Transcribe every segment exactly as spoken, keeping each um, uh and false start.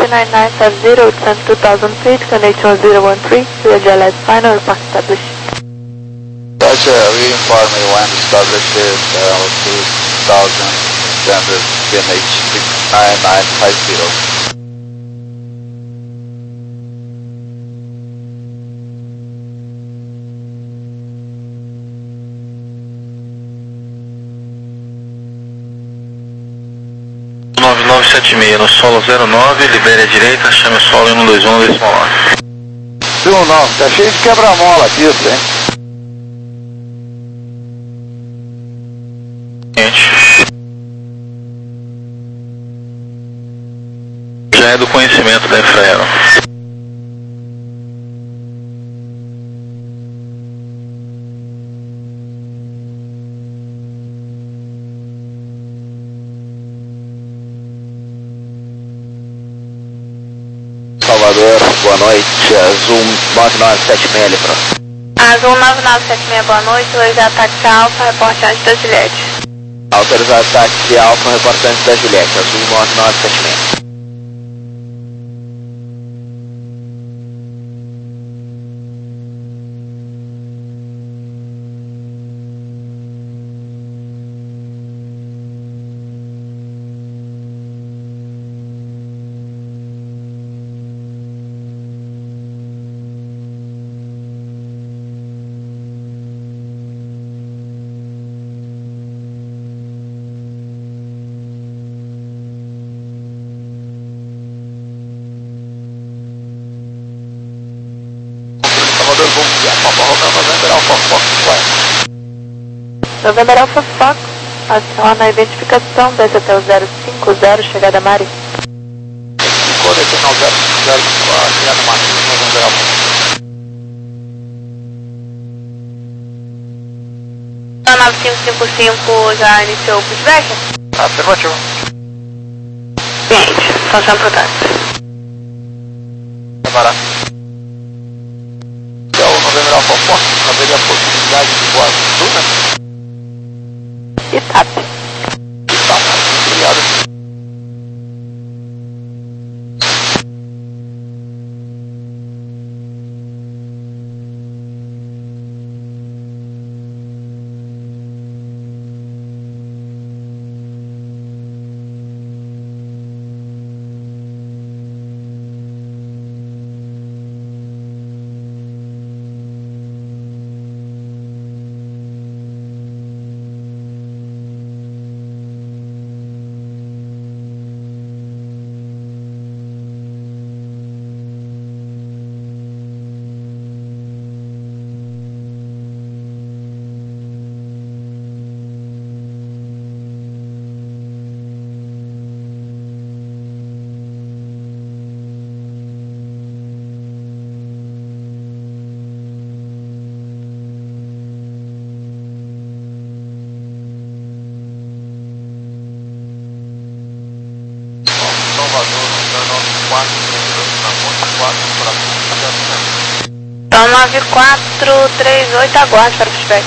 nine nine five zero, descend two thousand feet, connection zero one three, real J L S final, report established. Roger, re-inform me when established, uh, two thousand, standard P N H six nine nine five zero. nove nove sete seis, no solo zero nove, libere a direita, chame o solo um dois um, decimal nove. Viu não, tá cheio de quebra-mola aqui, isso, hein? Já é do conhecimento da Infraero. Salvador, boa noite, Azul nove nove sete seis, Libra. Azul nove nove sete seis, boa noite, hoje ataque Alfa, reporte antes da Juliette. Autorizado ataque Alfa, reporte antes da Juliette, Azul nove nove sete seis. November Alpha Fox, aciona a identificação, desce até o zero cinco zero, chegada Mari. Ficou descendo ao zero cinco zero, chegada Mari, November Alpha. nove cinco cinco cinco já iniciou o pushback? Afirmativo. Cliente, função pro táxi. Preparar. Então, o November Alpha Fox, haveria a possibilidade de voar no sul, né? E T A P. Tá, obrigado. Então nove quatro três oito, aguarde para o pushback.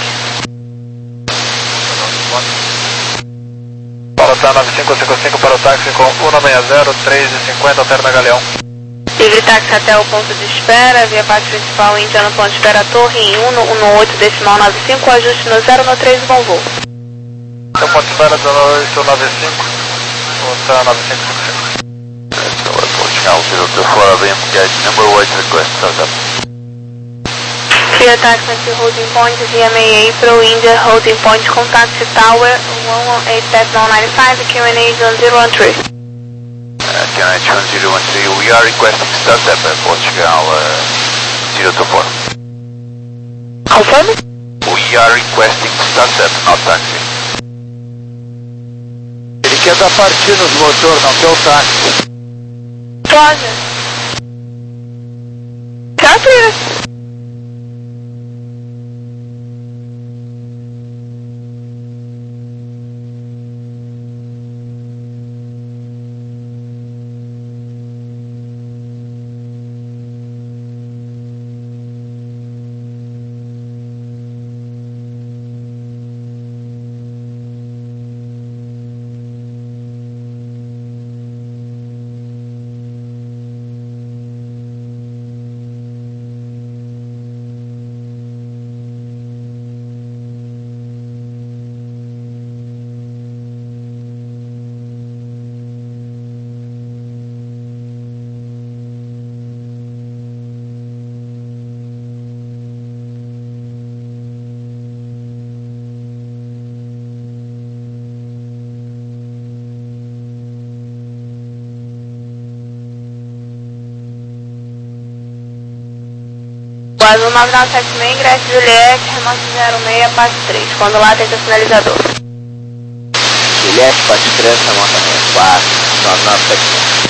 Para o nove cinco cinco cinco para o táxi com um nove zero três cinquenta, alterna Galeão. Livre táxi até o ponto de espera, via parte principal Índia no ponto de espera Torre em um no oito decimal nove cinco, ajuste no zero no três, bom voo. Então ponto de espera do oito nove cinco, ou nove cinco cinco cinco. zero two four, I'll be in gate number one request, so Clear taxi to holding point, V M A A Pro India, holding point, contact tower one one eight decimal nine five, Q N H one zero one three. Uh, Q N H one zero one three, we are requesting startup at Portugal uh, zero two four. Confirm? We are requesting startup, not taxi. Ele quer dar partida no motor, não quer o táxi. Roger. Tá clear. Azul nove nove sete seis, ingresso Juliette, remorque zero seis, Apache três. Quando lá, tenta sinalizador. Juliette, Apache três, remorque quatro, nove nove sete seis.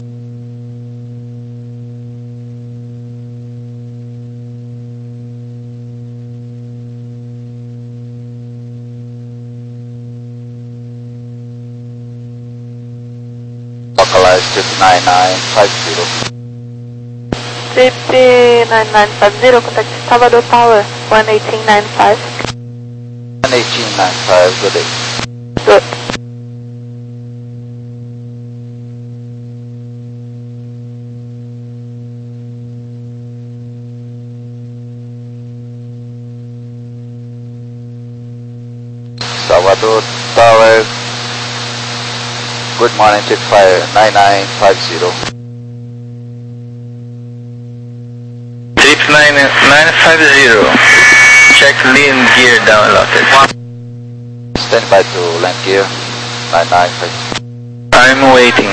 Localize trip nine nine five zero. Trip nine nine five zero, contact Salvador Tower, one eighteen nine five. one eighteen nine five, good day. Good. Salvador Tower, good morning, trip nine nine five zero. Trip nine nine five zero. Check lean gear down locked. Stand by to land gear nine nine five zero. I'm waiting.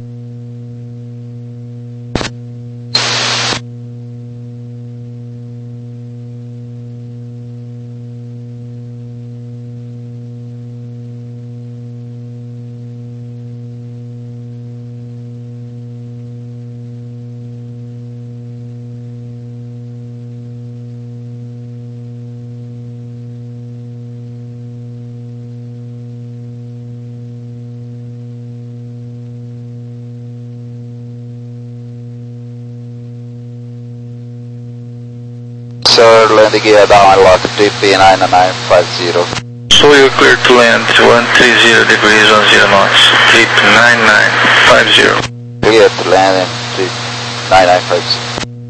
Sir, landing gear down lock, trip nine nine five zero. So you're clear to land one thirty degrees on zero knots. Trip nine nine five zero. Clear to land and trip nine nine five zero.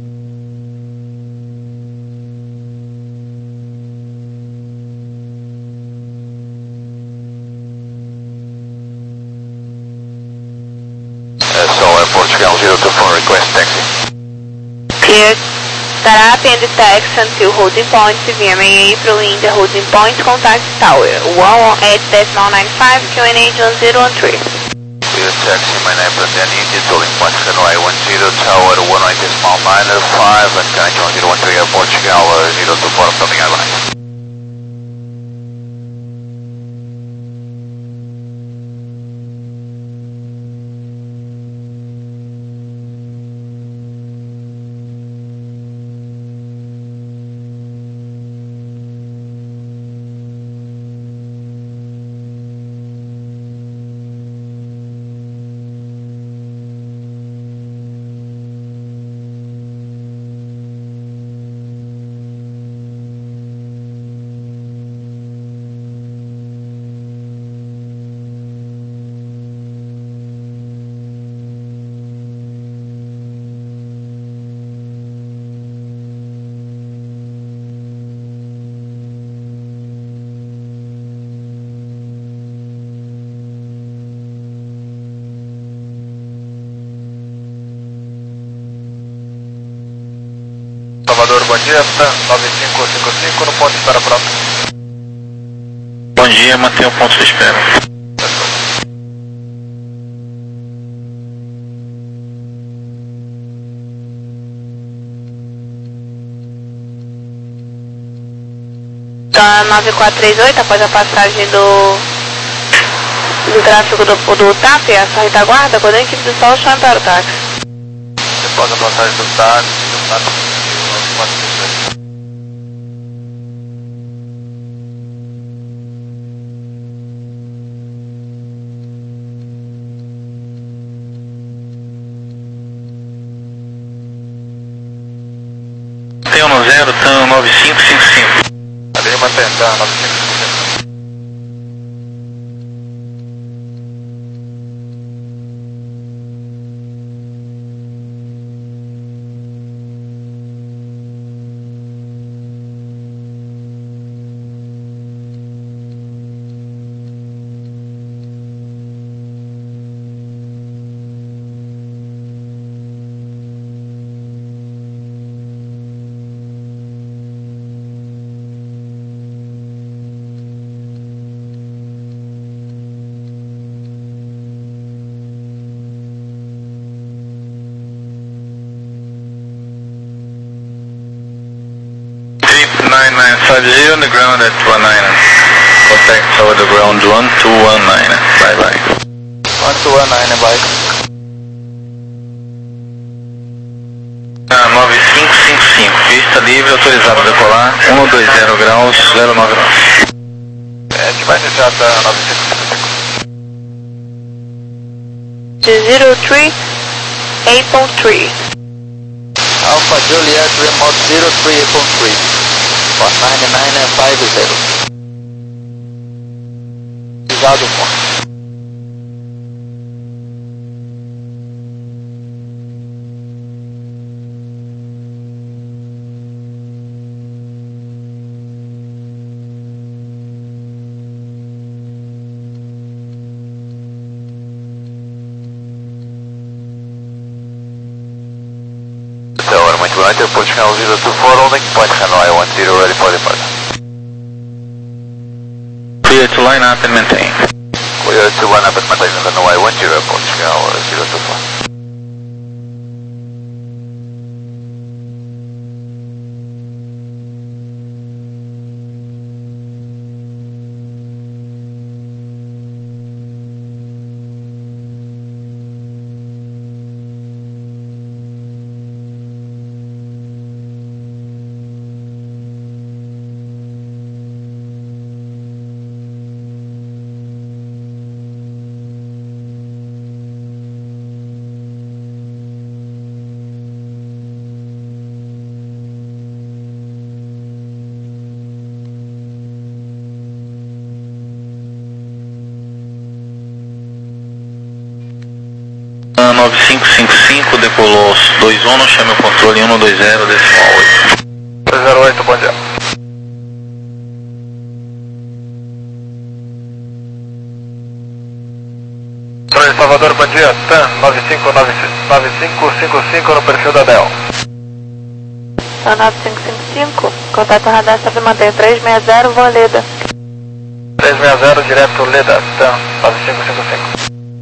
Uh, so Airport Portugal zero two four, request taxi. Clear. Start up and taxi until holding point, V M A April India holding point, contact Tower, one one eight decimal nine five, Q N H one zero one three. Clear taxi, my name is Danny India, holding point, Hanoi one zero, Tower one one eight decimal nine five, and Q N H one zero one three, Airport Portugal zero two four, Floating Airlines. Salvador, bom dia, nove cinco cinco cinco no ponto de espera pronto. Bom dia, mantenha o ponto de espera. Tá nove quatro três oito, após a passagem do do tráfego do, do T A P, a sua retaguarda, quando a equipe do Sol chama para o táxi. Após a passagem do táxi, do táxi, quatro três oito. Tem um no zero, TAM nove cinco cinco cinco. Ali mantém, tá, nove cinco cinco cinco. nine five zero on the ground at one nine. Contact over the ground one two one nine. Bye bye. one two one nine, bye. Ah, nove cinco cinco cinco, pista livre, autorizado a decolar, um dois zero graus, zero nove nove. É, a gente vai iniciar a nove cinco cinco cinco. zero three eight point three. Alpha Juliet remote zero three eight point three. one nine nine five zero. Pisado ponto. Tower, muito bem, airport channel zero two four holding, point Hanoi one zero, ready for departure. Clear to line up and maintain. Clear to line up and maintain Hanoi one zero, airport channel zero two four. nove cinco cinco cinco, decolou dois um, chame o controle um dois zero, decimal oito. dois zero oito, bom dia. Oi, Salvador, bom dia. TAM nove cinco nove cinco cinco cinco no perfil da D E L. TAM nove cinco cinco cinco, contato radar sobre manter três seis zero, voa Leda. três seis zero, direto Leda, TAM nove cinco cinco cinco.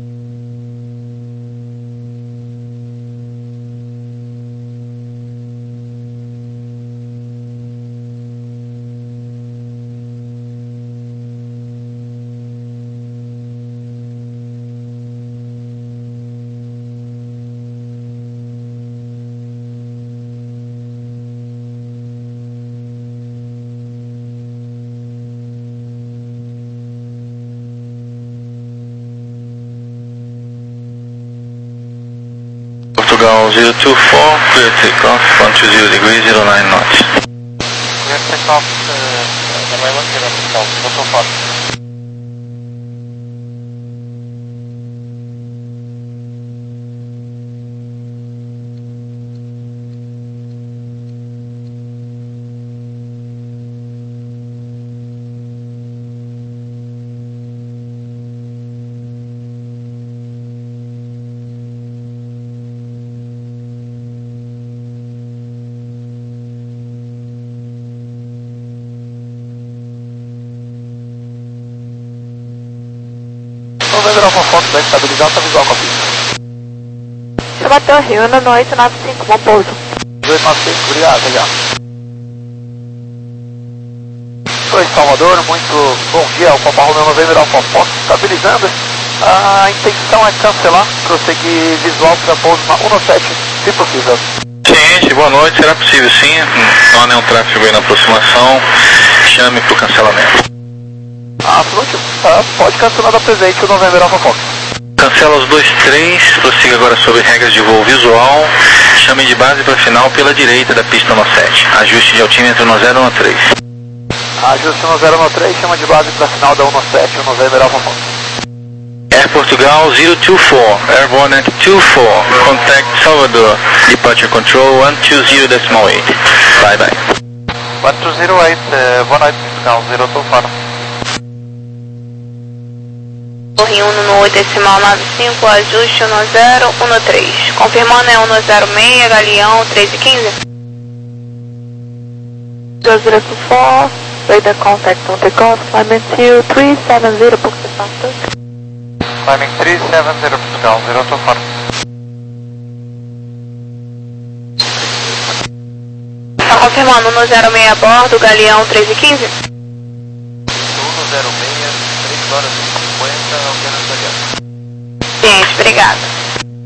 Portugal zero two four, clear takeoff, one two zero degrees, zero nine knots. Clear takeoff, Hanoi one zero, zero two four. Novembro Alpha Fox vai estabilizar a visual com a pista. Você bateu Rio no oito nove cinco, bom pouso. oito nove cinco, obrigado, já. Oi, Salvador, muito bom dia, Alfa Romeo Novembro Alpha Fox estabilizando. A intenção é cancelar, prosseguir visual para pouso na um sete, se possível. Ciente, boa noite, será possível sim, não há nenhum tráfego aí na aproximação, chame para o cancelamento. Ah, tá, pode cancelar da presente o Novembro Alpha Fox. Cancela os dois três, prossiga agora sobre regras de voo visual, chame de base para final pela direita da pista no sete, ajuste de altímetro no zero um três. Ajuste no zero um três, chama de base para final da um sete, o Novembro Alpha Fox. Air Portugal zero two four, airborne at two four, contact Salvador, departure control one two zero decimal eight, bye bye. one two zero eight, uh, boa noite, Portugal zero two four. Rio um no oito decimal nove cinco, ajuste no zero um três. Confirmando é um zero seis, Galeão treze quinze. zero zero two four, radar contact on takeoff, climbing two three seven zero, book the faster. Climbing three seven zero, Portugal zero two four. Confirmando, no zero seis a bordo, Galeão três e quinze. Uno zero seis, três horas e cinquenta, apenas Galeão. Ciente, obrigada.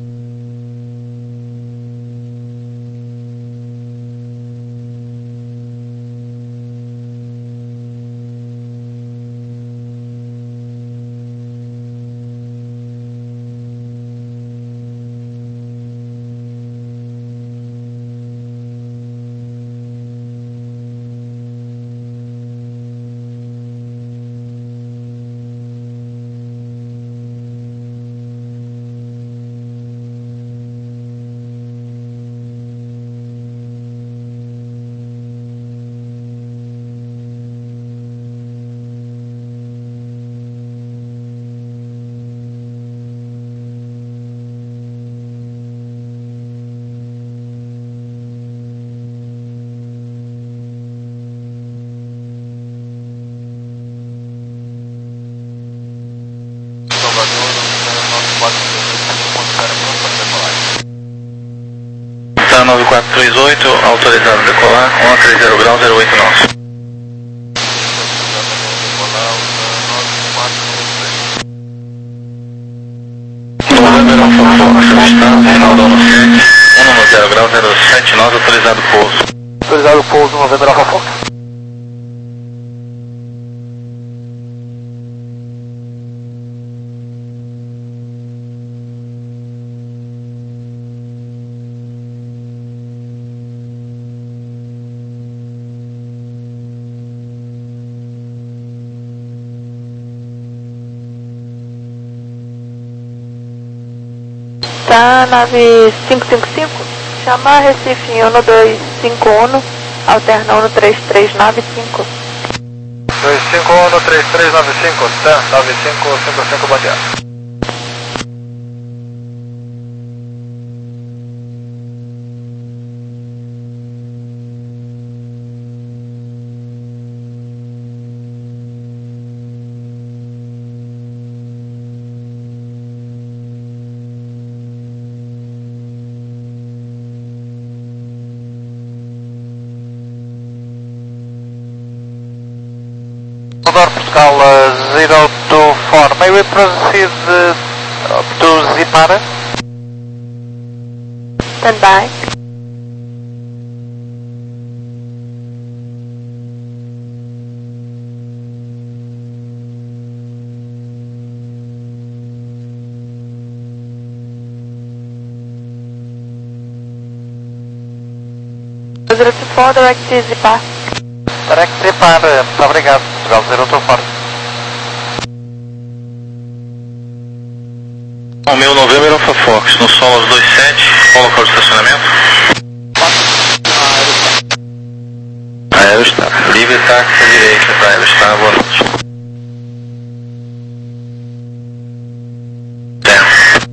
Tá nove quatro três oito, autorizado a decolar, um a trinta graus, zero oito nosso. Novembro Alfa Fox, avistado, Rinaldo um sete, um no zero grau, zero sete nós, autorizado pouso. Autorizado pouso, Novembro Alfa Fox. Tá, nave cinco cinco cinco, chama Recife um dois cinco um, alterna um três três nove cinco. dois cinco um, três três nove cinco, tá, nove cinco cinco cinco, bom dia. Portugal zero two four, may we proceed uh, to Zipara? Stand by. zero two four, direct Zipar. Direct Zipar, muito obrigado, Portugal zero two four. O meu Novembro Alfa Fox, no solo dois sete, qual local de estacionamento? Aerostar. Livre táxi à direita para Aerostar, boa noite. Certo.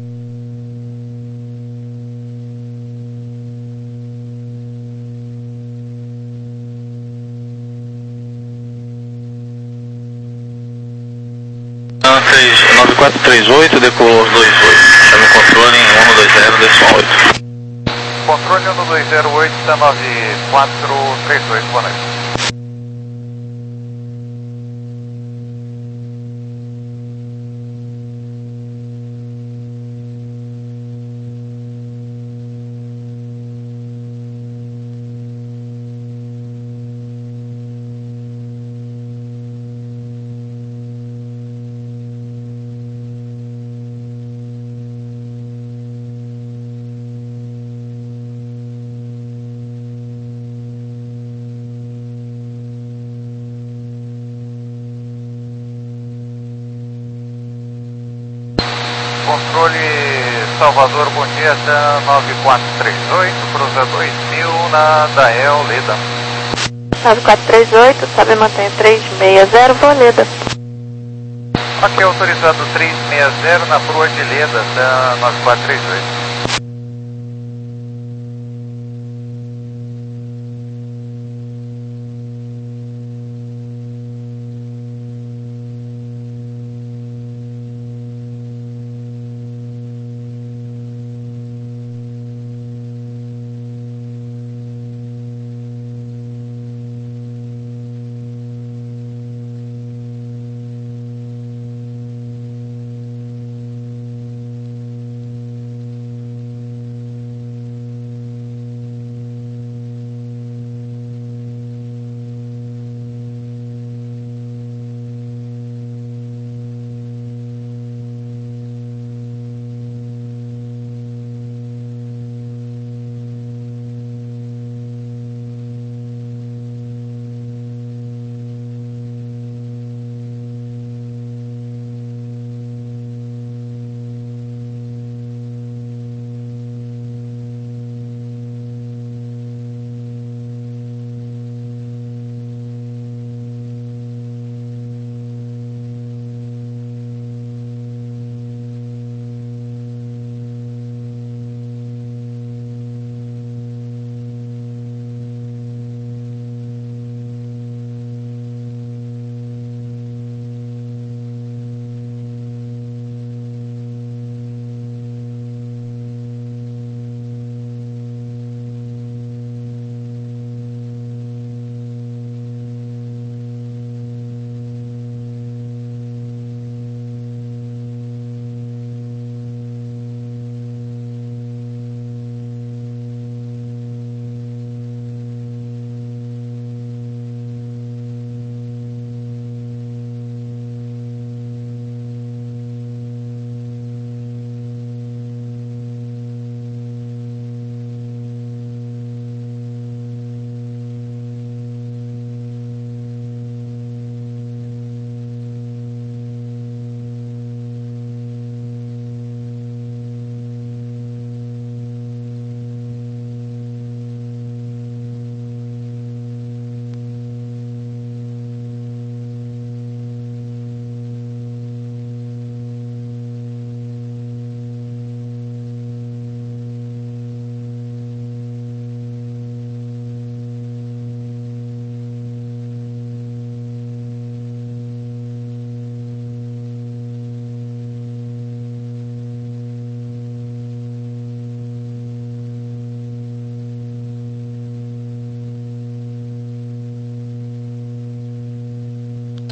nove quatro três oito, decolou dois oito. Chama o controle em um dois zero, decimal oito. Controle um dois zero oito, nove quatro três oito, boa noite. Controle Salvador, bom dia, até nove quatro três oito, cruza dois mil na Dael, Leda. nove quatro três oito, sabe, mantenha três seis zero, vou Leda. Aqui é autorizado três seis zero na proa de Leda, até nove quatro três oito.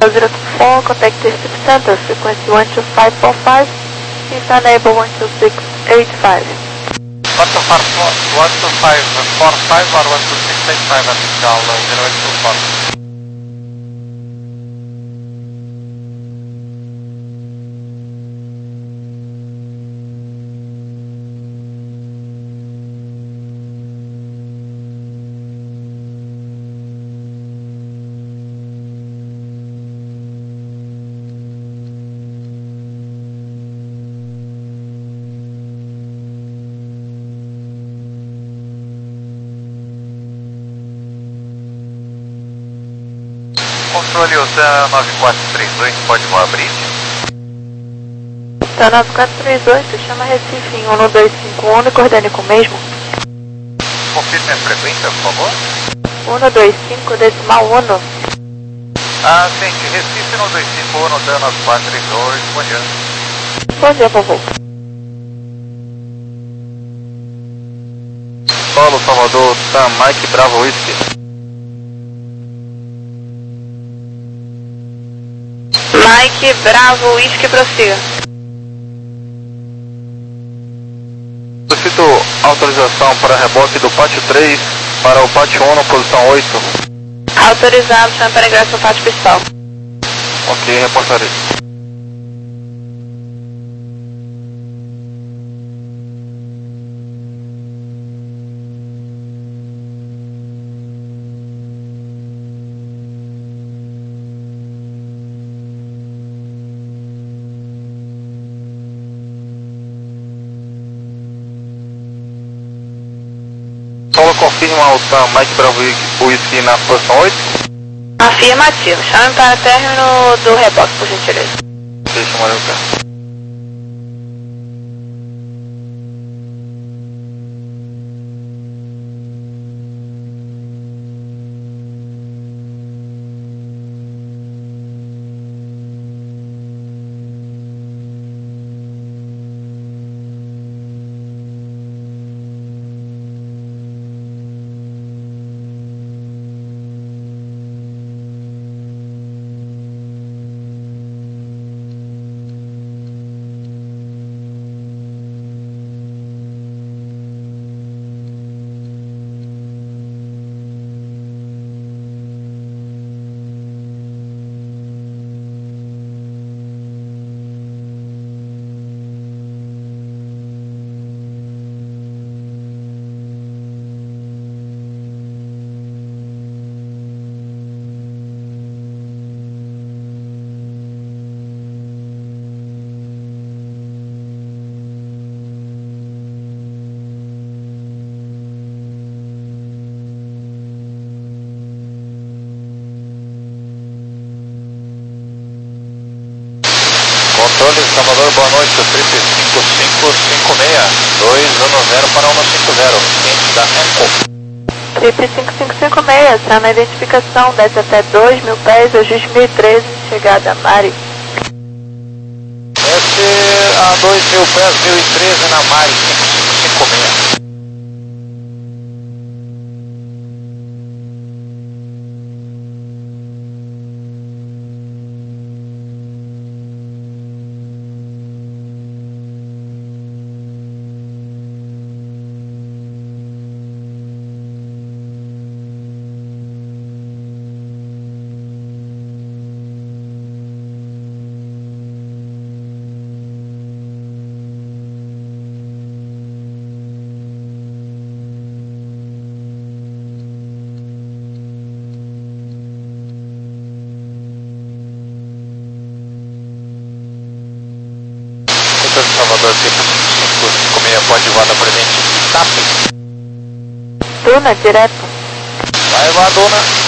zero two four, contact District Center, frequency one two five four five, Insta enable one two six eight five. one two five four five or one two six eight five official zero eight two four. Controle Ocean nove quatro três oito, pode voar abrir. Tá nove quatro três oito, chama Recife em um dois cinco um e coordene com o mesmo. Confirme a frequência, por favor. um dois cinco decimal um. Ah, gente, Recife um dois cinco um, Ocean nove quatro três dois, bom dia. Bom dia, vovô. Solo, Salvador, tá, Mike Bravo Whisky. Mike Bravo Whisky, prossiga. Solicito autorização para reboque do pátio três para o pátio um, posição oito. Autorizado, chama para ingresso no pátio principal. Ok, reportarei. Solo confirma o Sam Mike Bravo Whisky na posição oito? Afirmativo. Chame para término do reboque, por gentileza. Deixa eu olhar o pé. Controle Salvador, boa noite, trip cinco cinco cinco seis, dois um zero para um cinco zero, cliente da Enco. Trip cinco cinco cinco seis, chama a identificação, desce até dois mil pés, hoje dois mil e treze, chegada a Mari. Desce a dois mil pés, mil e treze na Mari, cinco cinco cinco seis. Salvador, tipo cinco cinco seis, pode voar da presente S A P. Duna, direto. Vai voar, Duna.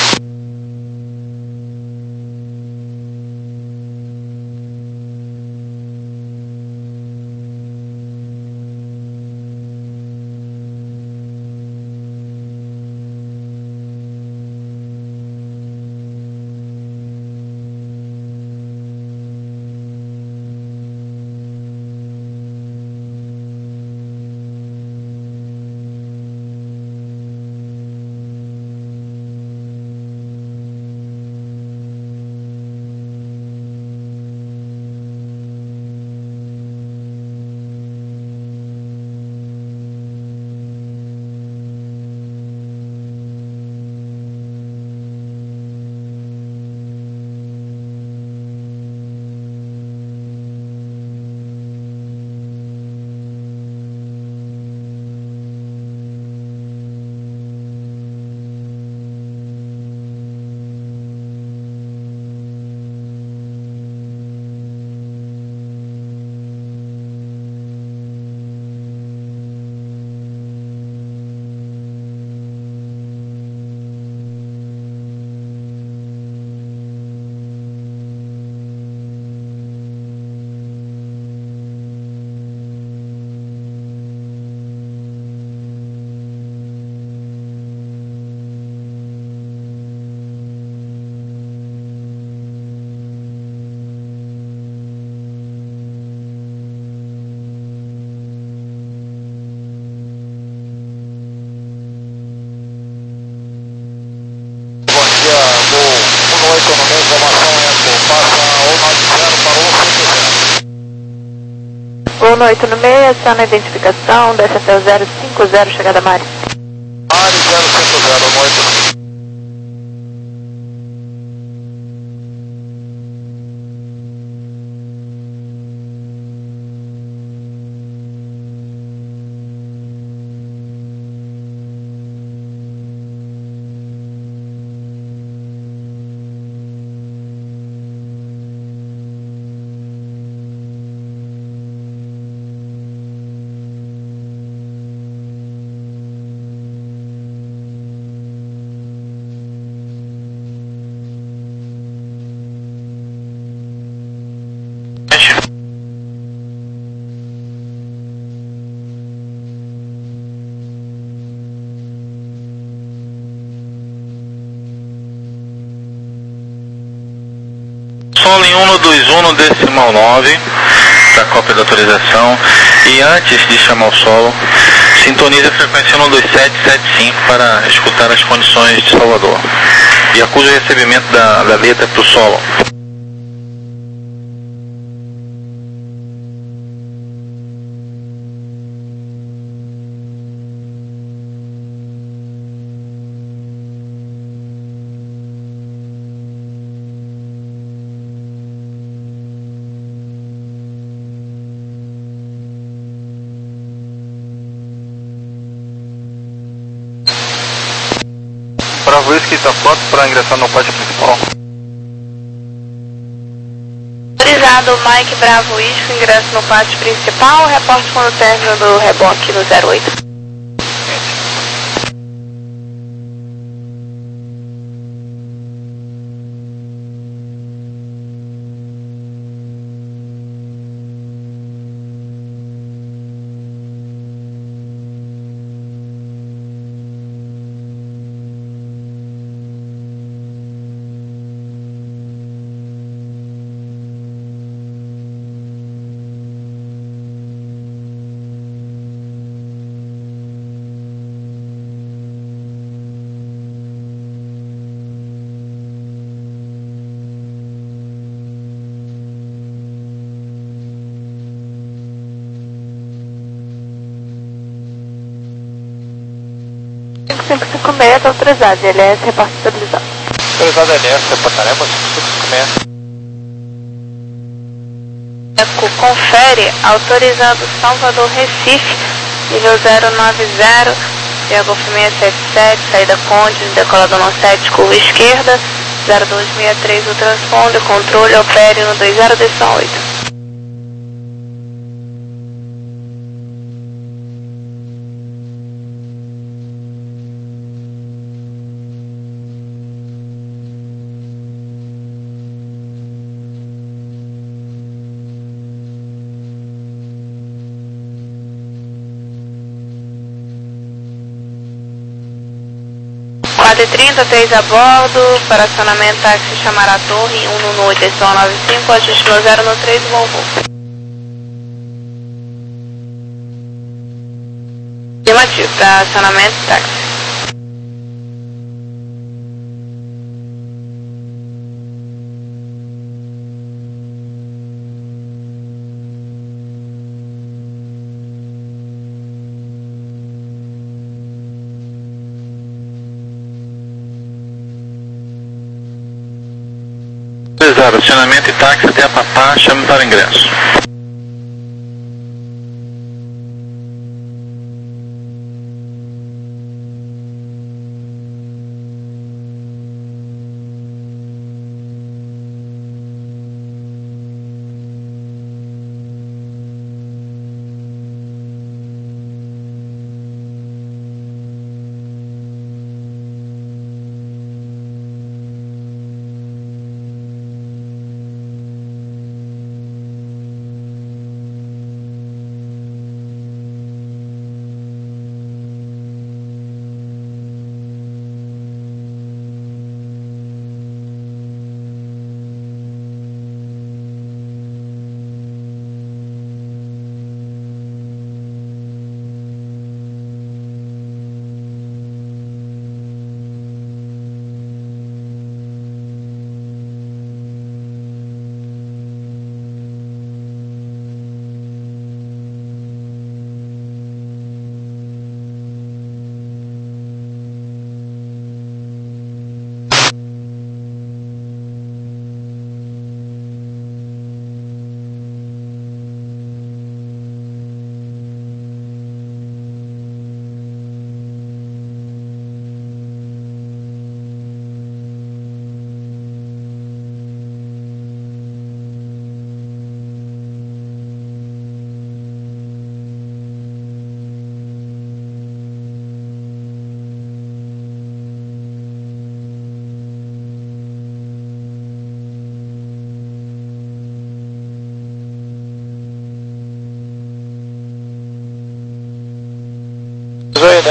um oito no meio, aciona a identificação, desce até o zero cinco zero, chegada Mari. Mari zero cinco zero, um oito no meio. Solo em um dois um decimal nove para cópia da autorização, e antes de chamar o solo, sintonize a frequência um dois sete sete cinco para escutar as condições de Salvador e acuse o recebimento da, da letra para o solo. Bravo Whisky está pronto para ingressar no pátio principal. Autorizado Mike Bravo Whisky, ingresso no pátio principal, reporte quando o término do reboque no zero oito. cinco cinco seis está autorizado, L S reporte estabilizado. Autorizado L S, reportaremos cinco cinco seis. Eco confere, autorizado Salvador Recife, nível zero nove zero, via Golf seis sete sete, saída Conde, decolador não sete, curva esquerda, zero dois seis três, o transponder, controle, opere no dois zero decimal oito. quatro e trinta, três a bordo, para acionamento táxi chamar a torre, um no oito, decimal nove cinco, ajuste no zero no três, Volvo. Afirmativo, para acionamento táxi. Autorizado, acionamento e táxi até a Papá, chame para ingresso.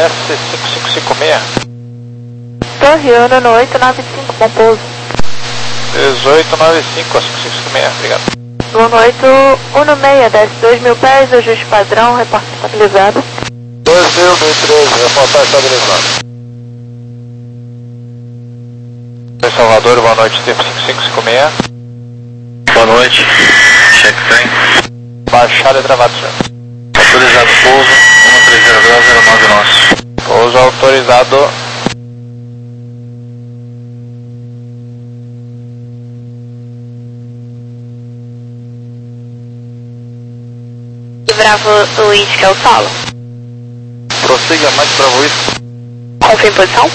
S cinco cinco cinco seis. Torre Uno no oito nove cinco, com pouso. dezoito nove cinco, cinco cinco cinco seis, obrigado. Uno oito Uno seis, desce dois mil pés, ajuste padrão, reporte estabilizado. dois mil e treze, reportar estabilizado. Em Salvador, boa noite, tempo cinco cinco cinco seis. Boa noite, check time. Baixada e travado, senhor. Autorizado pouso, um três zero zero zero nove nosso. Pouso autorizado. Bravo Luiz, que é o solo. Prossiga, mais Bravo Whisky. Confia em posição?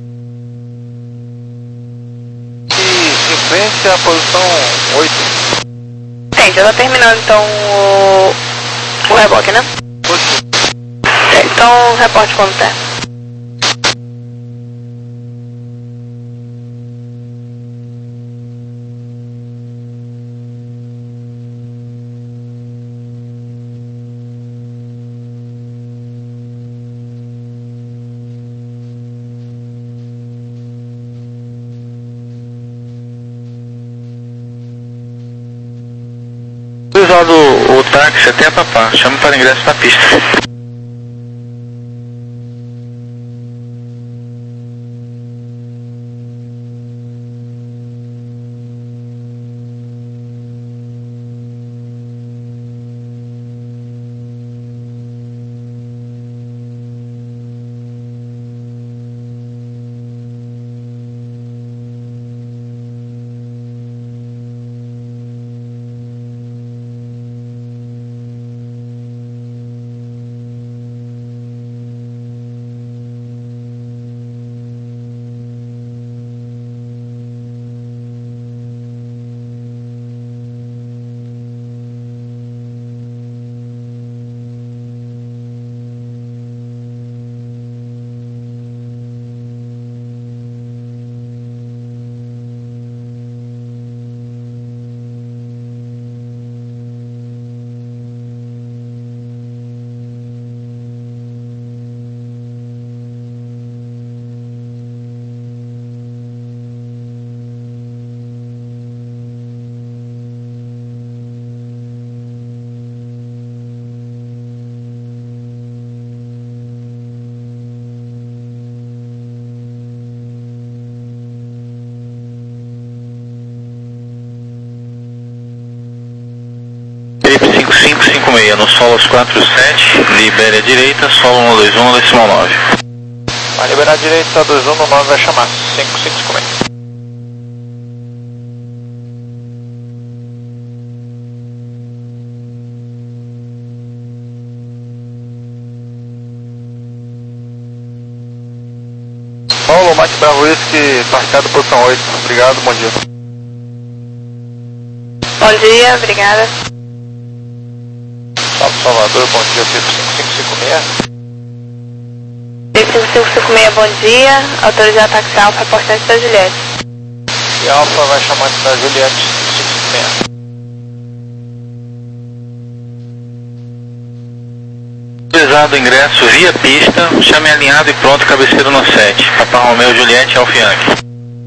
E em frente à posição oito. Tem, já tá terminando então o, o reboque, né? Positivo. É, então reporte quando der. Autorizado o táxi até a Papá, chama para ingresso na pista. cinco cinco cinco seis, no solo quatro sete, libere a direita, solo um dois um, decimal nove. Vai liberar a direita, dois um nove vai chamar, cinco cinco cinco seis. Solo, Mike Bravo Whisky, marcado posição oito, obrigado, bom dia. Bom dia, obrigada. Salve Salvador, bom dia, tipo cinco cinco cinco seis. cinco cinco cinco seis, bom dia. Autorizar táxi Alfa, reportante da Juliette. E Alfa vai chamar da Juliette cinco cinco cinco seis. Autorizado ingresso via pista, chame alinhado e pronto, cabeceiro no sete. Papá Romeu, Juliette, Alfa Yankee.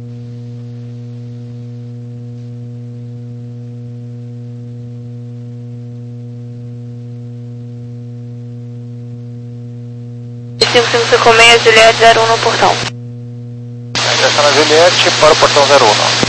cinco cinco cinco seis, Juliette zero um no portão. Ingressa na Juliette para o portão zero um.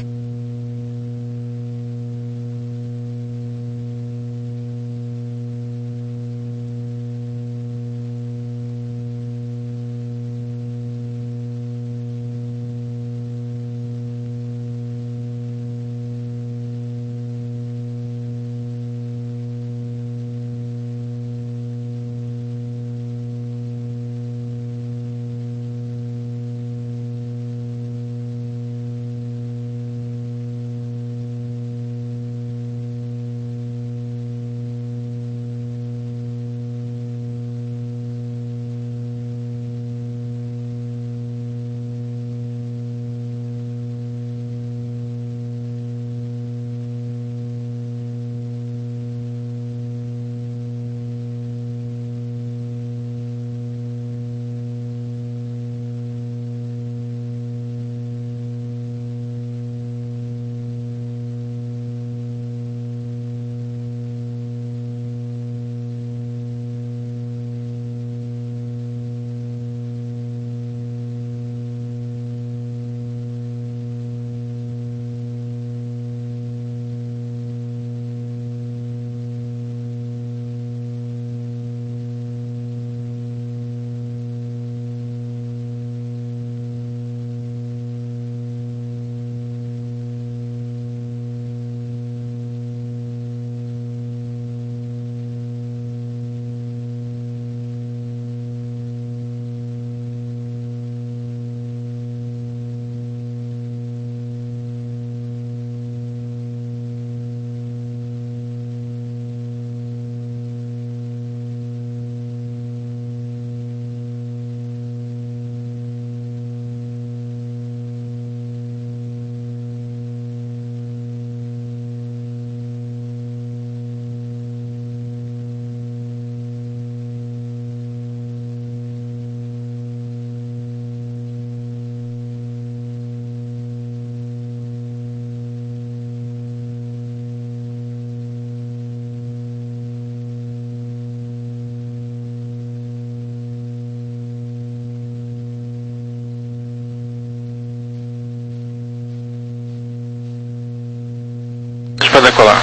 decolar.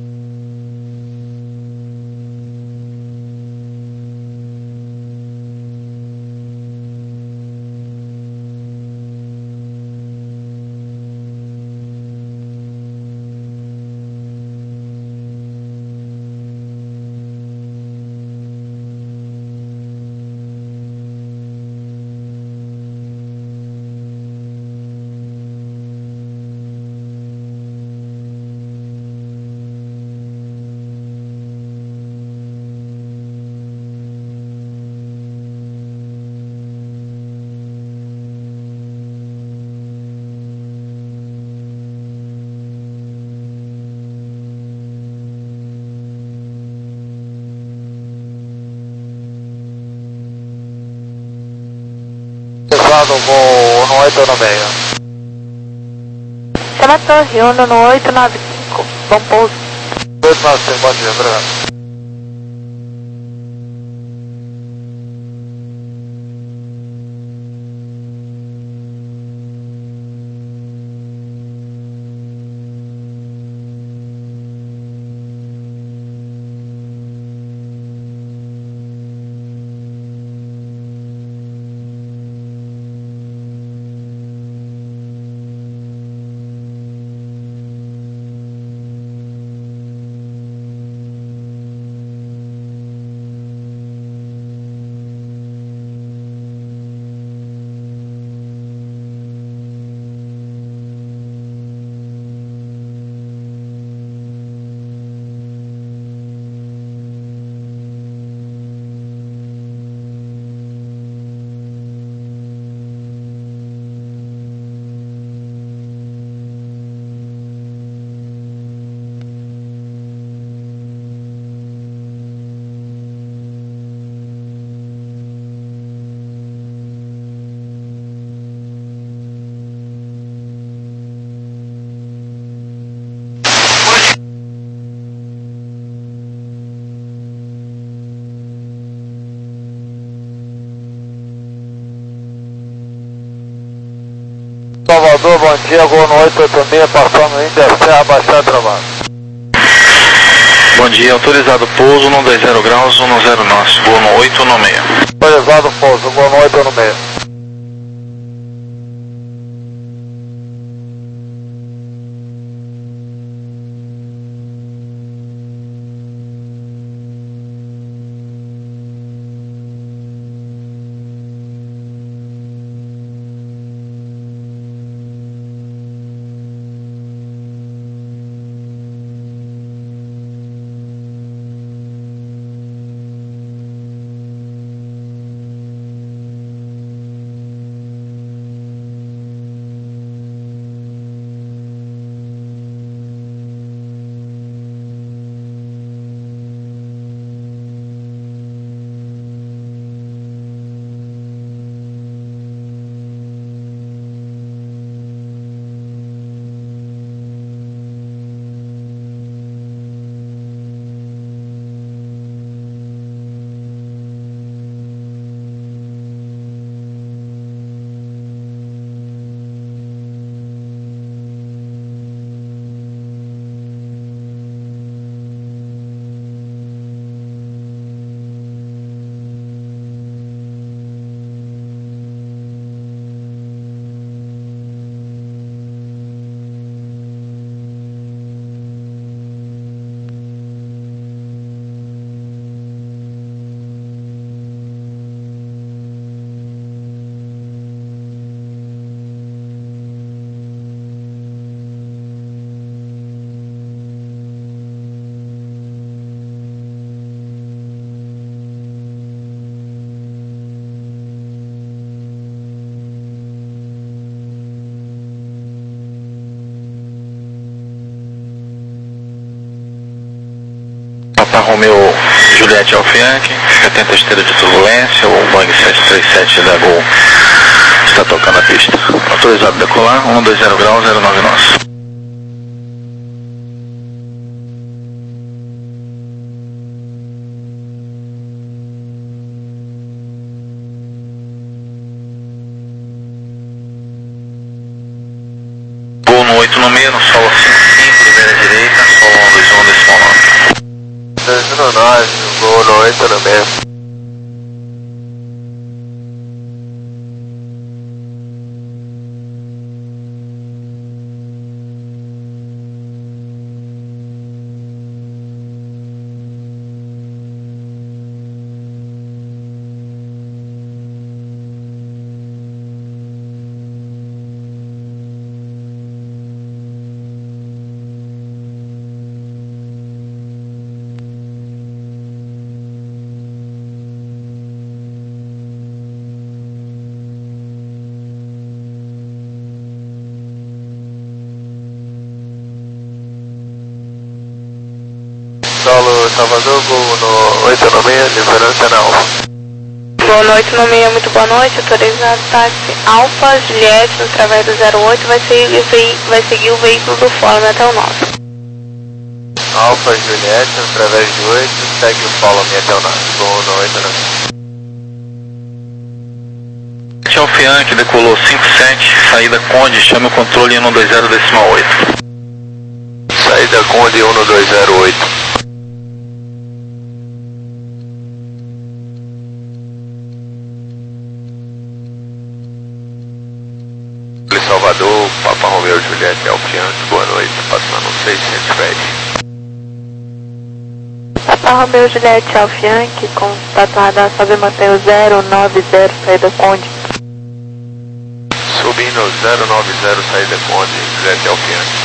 Pesado, voo um oito nove seis. Chama a torre, Uno no oito nove cinco, bom pouso. oito nove cinco, bom dia, obrigado. Salvador, bom dia, voo no oito oito seis, passando Índia Serra, Baixada Travado. Bom dia, autorizado pouso, um dois zero graus, um zero nosso, voo no oito nove seis. Autorizado pouso, voo no oito nove seis. Papa Romeo Juliette Alfa Yankee, fica atento à esteira de turbulência, o Boeing sete três sete da Gol está tocando a pista. Autorizado a decolar, um dois zero graus, zero nove nosso. Voo no oito nove seis, no solo cinco cinco, primeira direita, solo dois um nove, voo no oito no meio. Solo Salvador, voo no oito no seis, liderança na Alfa. Boa noite, no meio, muito boa noite, autorizado táxi Alfa Juliette, através do zero oito, vai seguir, vai seguir o veículo do Fórum até o nove. Alfa Juliette, através de oito, segue o Fórum até o nove, voo no oito no seis. Alfian, decolou cinco sete, saída Conde, chame o controle um dois zero decimal oito. Saída Conde um dois zero oito. Salvador, Papa Romeo Juliette Alfian, boa noite, passando seiscentos pés. Papa Romeo Juliette Alfian, contato radar, sobe e mantém o zero nove zero, saída Conde. Subindo zero nove zero, saída Conde, Juliette Alfian.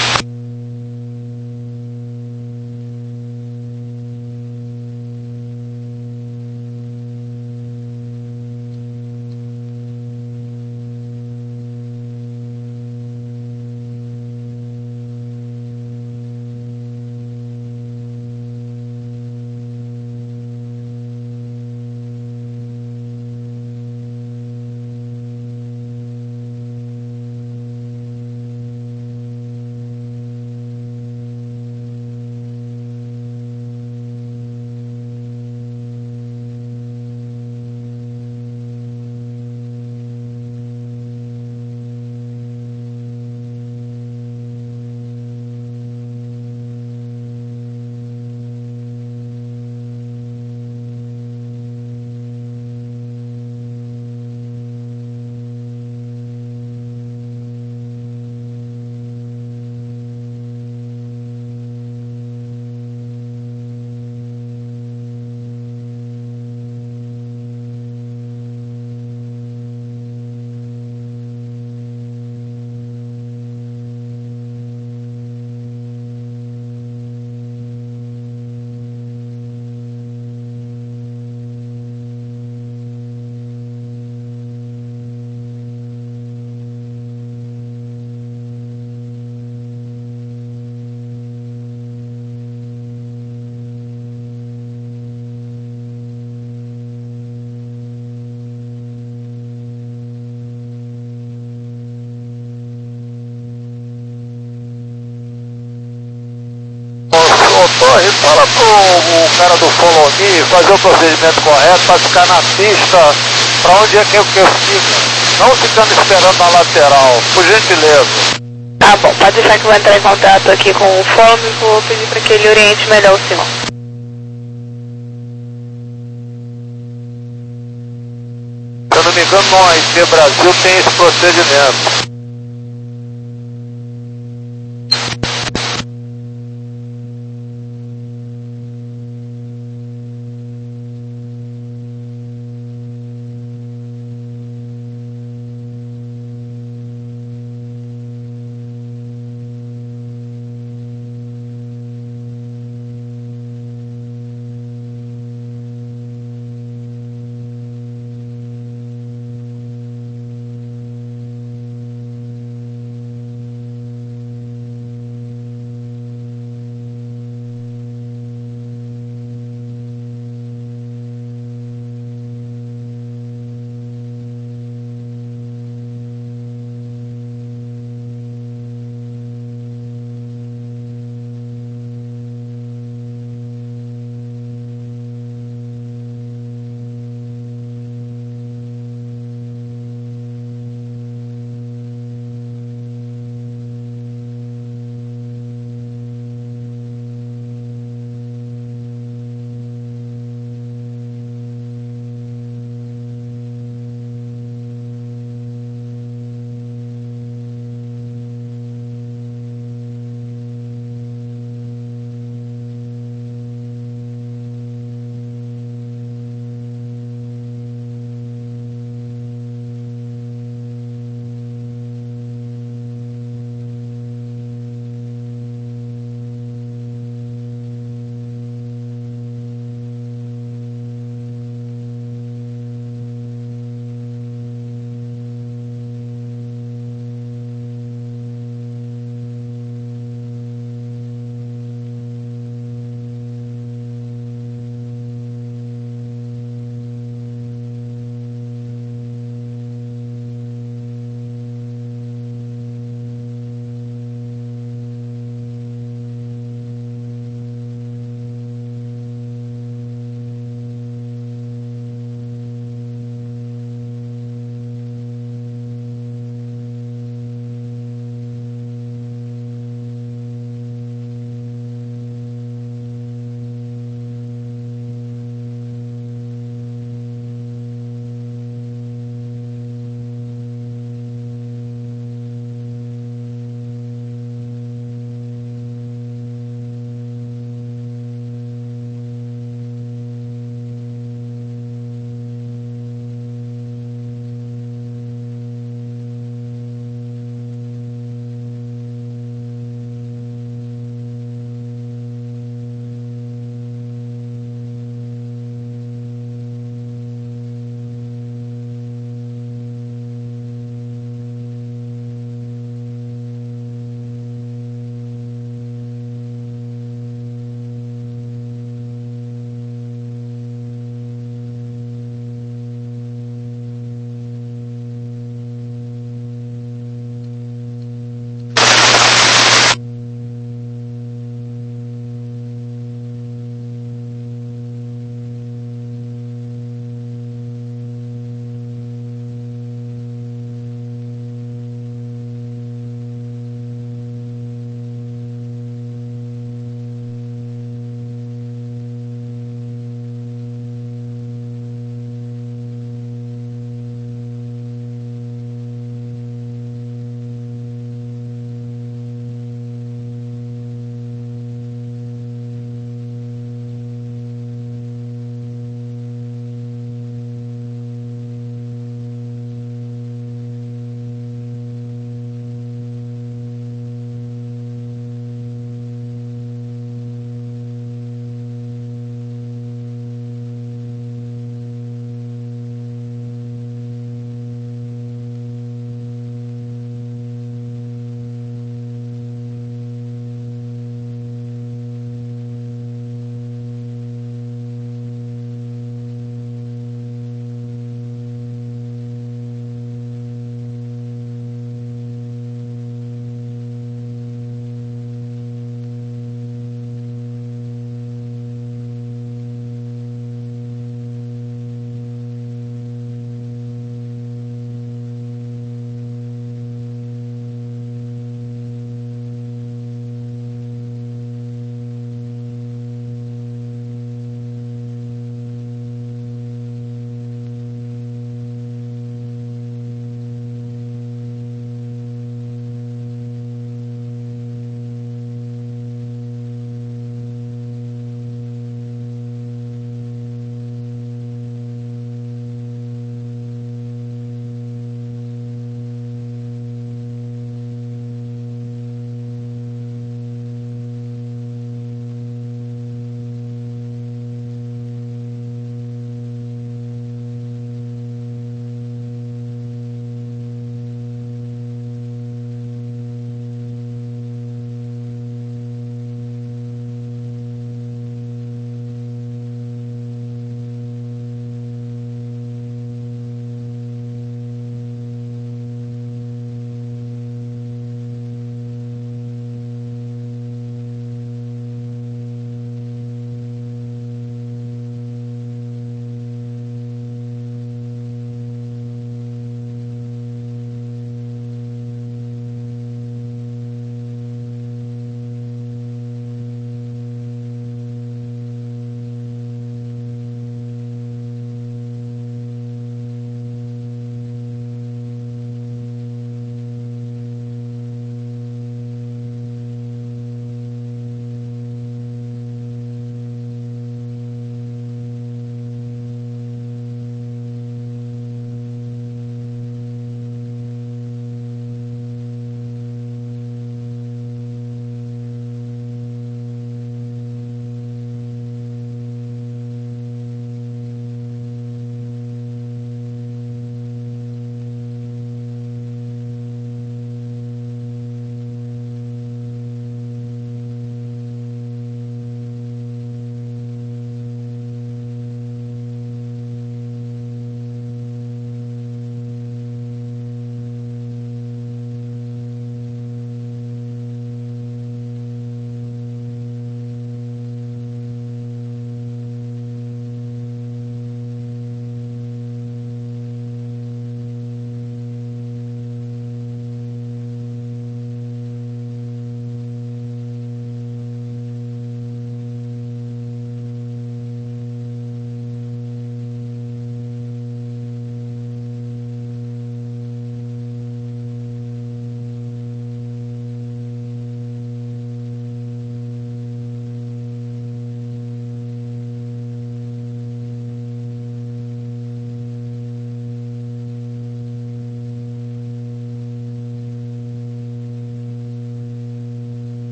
Torre, fala pro o cara do Follow Me fazer o procedimento correto para ficar na pista, para onde é que eu, que eu fico, não ficando esperando na lateral, por gentileza. Tá bom, pode deixar que eu vou entrar em contato aqui com o Follow Me, vou pedir para que ele oriente melhor o senhor. Se eu não me engano, no A I T Brasil tem esse procedimento.